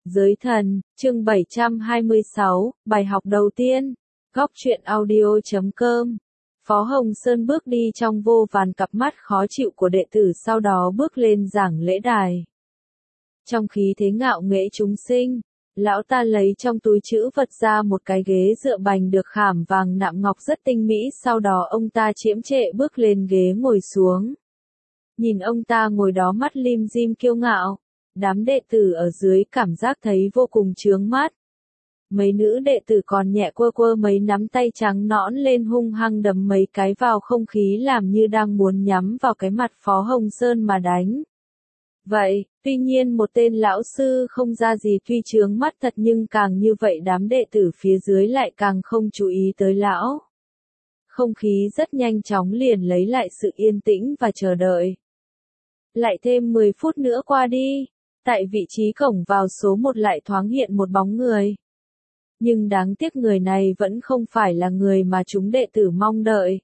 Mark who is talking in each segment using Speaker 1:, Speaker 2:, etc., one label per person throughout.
Speaker 1: Giới thần, chương 726, bài học đầu tiên. Góc truyện audio.com. Phó Hồng Sơn bước đi trong vô vàn cặp mắt khó chịu của đệ tử, sau đó bước lên giảng lễ đài. Trong khí thế ngạo nghễ chúng sinh, lão ta lấy trong túi trữ vật ra một cái ghế dựa bành được khảm vàng nạm ngọc rất tinh mỹ, sau đó ông ta chiếm trệ bước lên ghế ngồi xuống. Nhìn ông ta ngồi đó mắt lim dim kiêu ngạo, đám đệ tử ở dưới cảm giác thấy vô cùng chướng mắt. Mấy nữ đệ tử còn nhẹ quơ quơ mấy nắm tay trắng nõn lên, hung hăng đấm mấy cái vào không khí làm như đang muốn nhắm vào cái mặt Phó Hồng Sơn mà đánh. Vậy, tuy nhiên một tên lão sư không ra gì tuy chướng mắt thật, nhưng càng như vậy đám đệ tử phía dưới lại càng không chú ý tới lão. Không khí rất nhanh chóng liền lấy lại sự yên tĩnh và chờ đợi. Lại thêm 10 phút nữa qua đi, tại vị trí cổng vào số 1 lại thoáng hiện một bóng người. Nhưng đáng tiếc người này vẫn không phải là người mà chúng đệ tử mong đợi.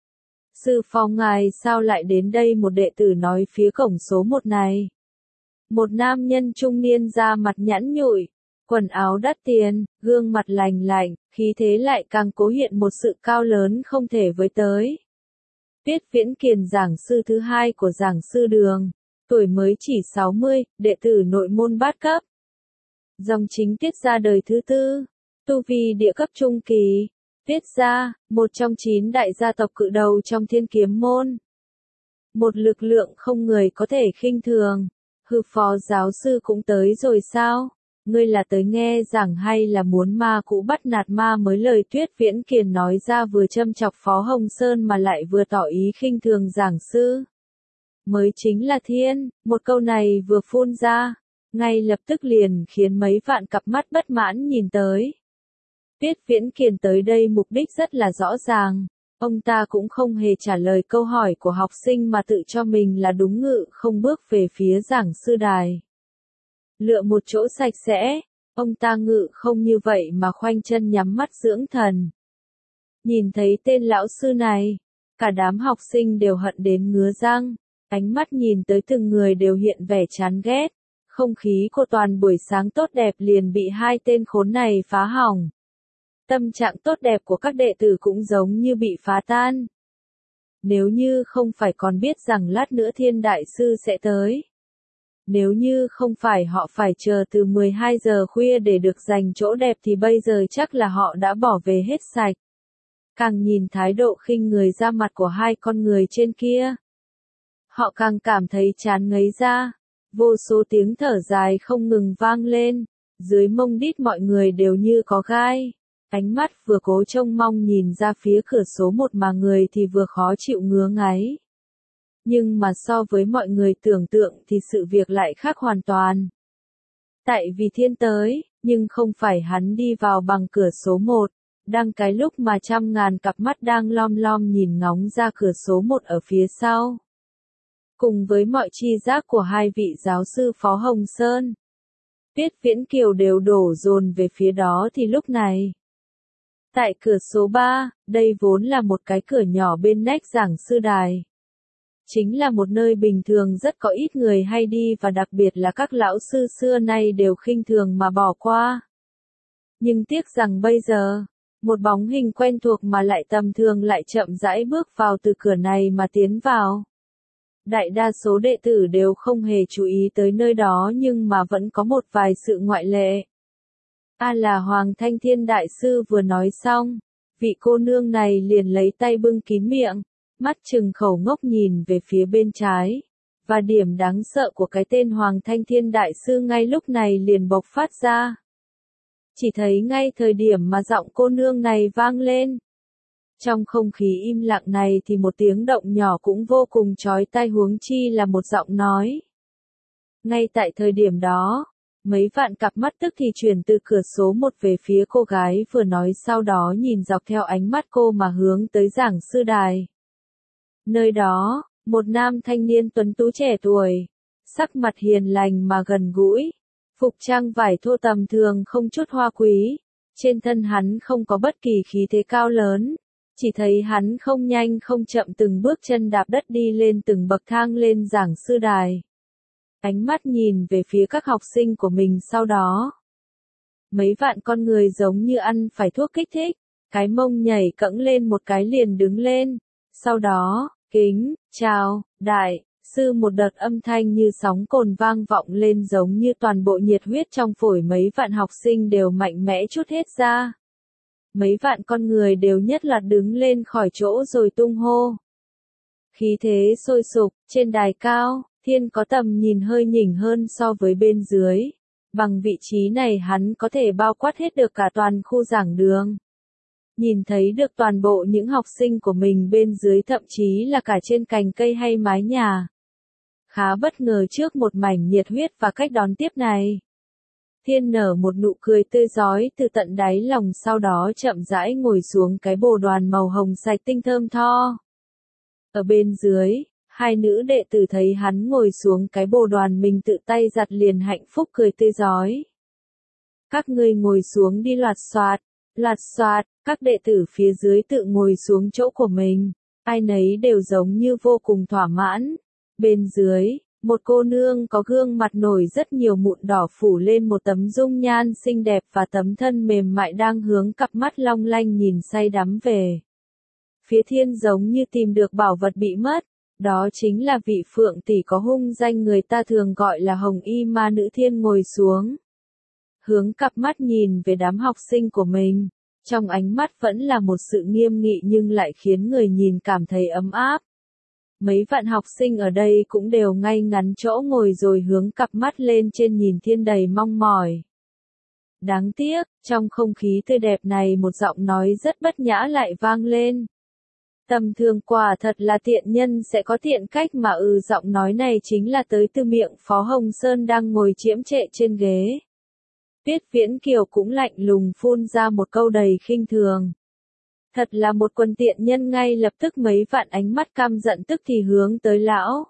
Speaker 1: Sư phó ngài sao lại đến đây? Một đệ tử nói phía cổng số 1 này. Một nam nhân trung niên da mặt nhẵn nhụi, quần áo đắt tiền, gương mặt lành lạnh, khí thế lại càng cố hiện một sự cao lớn không thể với tới. Tiết Viễn Kiền, giảng sư thứ 2 của giảng sư đường, tuổi mới chỉ 60, đệ tử nội môn bát cấp. Dòng chính Tiết gia đời thứ 4, tu vi địa cấp trung kỳ. Tiết gia, một trong 9 đại gia tộc cự đầu trong Thiên Kiếm môn. Một lực lượng không người có thể khinh thường. Hừ, phó giáo sư cũng tới rồi sao? Ngươi là tới nghe giảng hay là muốn ma cũ bắt nạt ma mới? Lời Tuyết Viễn Kiền nói ra vừa châm chọc Phó Hồng Sơn mà lại vừa tỏ ý khinh thường giảng sư. Mới chính là thiên, một câu này vừa phun ra, ngay lập tức liền khiến mấy vạn cặp mắt bất mãn nhìn tới. Tuyết Viễn Kiền tới đây mục đích rất là rõ ràng, ông ta cũng không hề trả lời câu hỏi của học sinh mà tự cho mình là đúng, ngự không bước về phía giảng sư đài. Lựa một chỗ sạch sẽ, ông ta ngự không như vậy mà khoanh chân nhắm mắt dưỡng thần. Nhìn thấy tên lão sư này, cả đám học sinh đều hận đến ngứa răng, ánh mắt nhìn tới từng người đều hiện vẻ chán ghét. Không khí của toàn buổi sáng tốt đẹp liền bị hai tên khốn này phá hỏng. Tâm trạng tốt đẹp của các đệ tử cũng giống như bị phá tan. Nếu như không phải còn biết rằng lát nữa Thiên Đại Sư sẽ tới. Nếu như không phải họ phải chờ từ 12 giờ khuya để được giành chỗ đẹp thì bây giờ chắc là họ đã bỏ về hết sạch. Càng nhìn thái độ khinh người ra mặt của hai con người trên kia, họ càng cảm thấy chán ngấy ra. Vô số tiếng thở dài không ngừng vang lên, dưới mông đít mọi người đều như có gai. Ánh mắt vừa cố trông mong nhìn ra phía cửa số 1 mà người thì vừa khó chịu ngứa ngáy. Nhưng mà so với mọi người tưởng tượng thì sự việc lại khác hoàn toàn. Tại vì thiên tới, nhưng không phải hắn đi vào bằng cửa số 1, đang cái lúc mà trăm ngàn cặp mắt đang lom lom nhìn ngóng ra cửa số 1 ở phía sau. Cùng với mọi tri giác của hai vị giáo sư Phó Hồng Sơn, Tiết Viễn Kiều đều đổ dồn về phía đó thì lúc này. Tại cửa số 3, đây vốn là một cái cửa nhỏ bên nách giảng sư đài. Chính là một nơi bình thường rất có ít người hay đi và đặc biệt là các lão sư xưa nay đều khinh thường mà bỏ qua. Nhưng tiếc rằng bây giờ, một bóng hình quen thuộc mà lại tầm thường lại chậm rãi bước vào từ cửa này mà tiến vào. Đại đa số đệ tử đều không hề chú ý tới nơi đó, nhưng mà vẫn có một vài sự ngoại lệ. Là Hoàng Thanh Thiên Đại Sư vừa nói xong, vị cô nương này liền lấy tay bưng kín miệng, mắt trừng khẩu ngốc nhìn về phía bên trái. Và điểm đáng sợ của cái tên Hoàng Thanh Thiên Đại Sư ngay lúc này liền bộc phát ra. Chỉ thấy ngay thời điểm mà giọng cô nương này vang lên, trong không khí im lặng này thì một tiếng động nhỏ cũng vô cùng chói tai, huống chi là một giọng nói. Ngay tại thời điểm đó, mấy vạn cặp mắt tức thì chuyển từ cửa số 1 về phía cô gái vừa nói, sau đó nhìn dọc theo ánh mắt cô mà hướng tới giảng sư đài. Nơi đó, một nam thanh niên tuấn tú trẻ tuổi, sắc mặt hiền lành mà gần gũi, phục trang vải thô tầm thường không chút hoa quý, trên thân hắn không có bất kỳ khí thế cao lớn. Chỉ thấy hắn không nhanh không chậm từng bước chân đạp đất đi lên từng bậc thang lên giảng sư đài. Ánh mắt nhìn về phía các học sinh của mình sau đó. Mấy vạn con người giống như ăn phải thuốc kích thích, cái mông nhảy cẫng lên một cái liền đứng lên. Sau đó, kính, chào, đại sư, một đợt âm thanh như sóng cồn vang vọng lên giống như toàn bộ nhiệt huyết trong phổi mấy vạn học sinh đều mạnh mẽ trút hết ra. Mấy vạn con người đều nhất loạt đứng lên khỏi chỗ rồi tung hô. Khí thế sôi sục, trên đài cao, Thiên có tầm nhìn hơi nhỉnh hơn so với bên dưới. Bằng vị trí này hắn có thể bao quát hết được cả toàn khu giảng đường. Nhìn thấy được toàn bộ những học sinh của mình bên dưới, thậm chí là cả trên cành cây hay mái nhà. Khá bất ngờ trước một mảnh nhiệt huyết và cách đón tiếp này. Thiên nở một nụ cười tươi rói từ tận đáy lòng, sau đó chậm rãi ngồi xuống cái bồ đoàn màu hồng sạch tinh thơm tho. Ở bên dưới, hai nữ đệ tử thấy hắn ngồi xuống cái bồ đoàn mình tự tay giặt liền hạnh phúc cười tươi rói. Các ngươi ngồi xuống đi. Loạt xoạt, các đệ tử phía dưới tự ngồi xuống chỗ của mình. Ai nấy đều giống như vô cùng thỏa mãn. Bên dưới, một cô nương có gương mặt nổi rất nhiều mụn đỏ phủ lên một tấm dung nhan xinh đẹp và tấm thân mềm mại đang hướng cặp mắt long lanh nhìn say đắm về phía Thiên, giống như tìm được bảo vật bị mất. Đó chính là vị phượng tỷ có hung danh người ta thường gọi là Hồng Y Ma Nữ. Thiên ngồi xuống, hướng cặp mắt nhìn về đám học sinh của mình. Trong ánh mắt vẫn là một sự nghiêm nghị nhưng lại khiến người nhìn cảm thấy ấm áp. Mấy vạn học sinh ở đây cũng đều ngay ngắn chỗ ngồi rồi hướng cặp mắt lên trên nhìn Thiên đầy mong mỏi. Đáng tiếc, trong không khí tươi đẹp này một giọng nói rất bất nhã lại vang lên. Tầm thường quả thật là tiện nhân sẽ có tiện cách mà. Giọng nói này chính là tới từ miệng Phó Hồng Sơn đang ngồi chiếm trệ trên ghế. Tuyết Viễn Kiều cũng lạnh lùng phun ra một câu đầy khinh thường. Thật là một quần tiện nhân. Ngay lập tức mấy vạn ánh mắt căm giận tức thì hướng tới lão.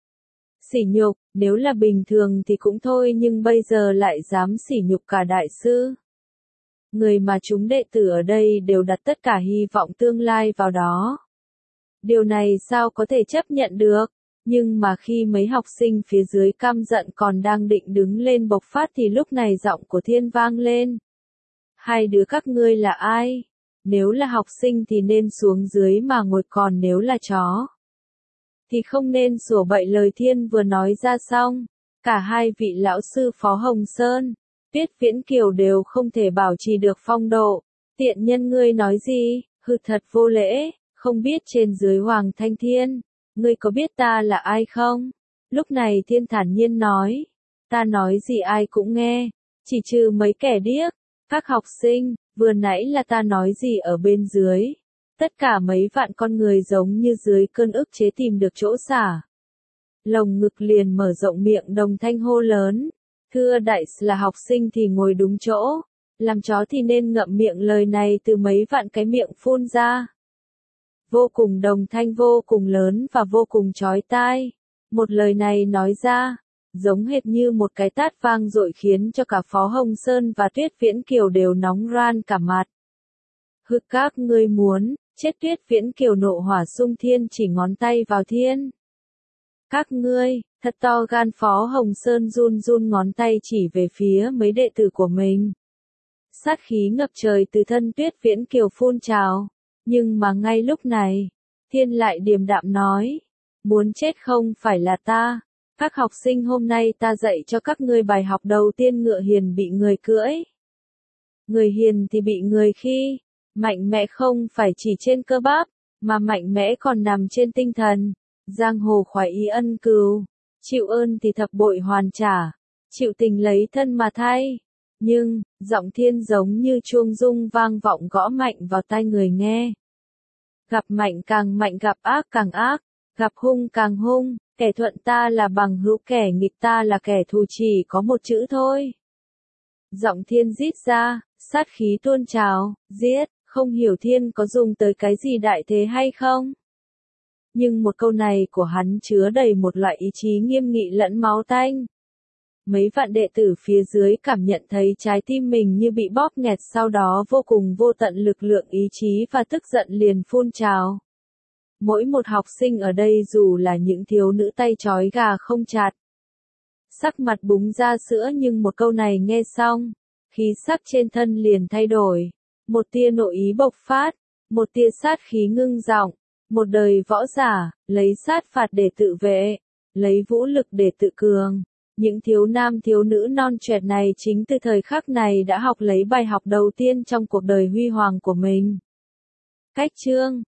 Speaker 1: Sỉ nhục, nếu là bình thường thì cũng thôi, nhưng bây giờ lại dám sỉ nhục cả đại sư. Người mà chúng đệ tử ở đây đều đặt tất cả hy vọng tương lai vào đó. Điều này sao có thể chấp nhận được? Nhưng mà khi mấy học sinh phía dưới căm giận còn đang định đứng lên bộc phát thì lúc này giọng của Thiên vang lên. Hai đứa các ngươi là ai? Nếu là học sinh thì nên xuống dưới mà ngồi, còn nếu là chó thì không nên sủa bậy. Lời Thiên vừa nói ra xong, cả hai vị lão sư Phó Hồng Sơn, Tuyết Viễn Kiều đều không thể bảo trì được phong độ. Tiện nhân ngươi nói gì? Hừ, thật vô lễ, không biết trên dưới Hoàng Thanh Thiên, ngươi có biết ta là ai không? Lúc này Thiên thản nhiên nói, ta nói gì ai cũng nghe, chỉ trừ mấy kẻ điếc. Các học sinh, vừa nãy là ta nói gì ở bên dưới? Tất cả mấy vạn con người giống như dưới cơn ức chế tìm được chỗ xả. Lồng ngực liền mở rộng, miệng đồng thanh hô lớn. Thưa đại sư, là học sinh thì ngồi đúng chỗ, làm chó thì nên ngậm miệng. Lời này từ mấy vạn cái miệng phun ra. Vô cùng đồng thanh, vô cùng lớn và vô cùng chói tai. Một lời này nói ra, giống hệt như một cái tát vang dội khiến cho cả Phó Hồng Sơn và Tuyết Viễn Kiều đều nóng ran cả mặt. Hừ, các ngươi muốn chết? Tuyết Viễn Kiều nộ hỏa xung thiên chỉ ngón tay vào Thiên. Các ngươi, thật to gan. Phó Hồng Sơn run run ngón tay chỉ về phía mấy đệ tử của mình. Sát khí ngập trời từ thân Tuyết Viễn Kiều phun trào. Nhưng mà ngay lúc này, Thiên lại điềm đạm nói, muốn chết không phải là ta. Các học sinh, hôm nay ta dạy cho các ngươi bài học đầu tiên. Ngựa hiền bị người cưỡi, người hiền thì bị người khi. Mạnh mẽ không phải chỉ trên cơ bắp, mà mạnh mẽ còn nằm trên tinh thần. Giang hồ khoái ý ân cừu, chịu ơn thì thập bội hoàn trả, chịu tình lấy thân mà thay. Nhưng, giọng Thiên giống như chuông rung vang vọng gõ mạnh vào tai người nghe. Gặp mạnh càng mạnh, gặp ác càng ác, gặp hung càng hung, kẻ thuận ta là bằng hữu, kẻ nghịch ta là kẻ thù, chỉ có một chữ thôi. Giọng Thiên rít ra, sát khí tuôn trào, giết, không hiểu Thiên có dùng tới cái gì đại thế hay không? Nhưng một câu này của hắn chứa đầy một loại ý chí nghiêm nghị lẫn máu tanh. Mấy vạn đệ tử phía dưới cảm nhận thấy trái tim mình như bị bóp nghẹt, sau đó vô cùng vô tận lực lượng ý chí và tức giận liền phun trào. Mỗi một học sinh ở đây dù là những thiếu nữ tay trói gà không chặt, Sắc mặt búng ra sữa nhưng một câu này nghe xong, khí sắc trên thân liền thay đổi. Một tia nội ý bộc phát, một tia sát khí ngưng giọng. Một đời võ giả, lấy sát phạt để tự vệ, lấy vũ lực để tự cường. Những thiếu nam thiếu nữ non trẻ này chính từ thời khắc này đã học lấy bài học đầu tiên trong cuộc đời huy hoàng của mình. Cách chương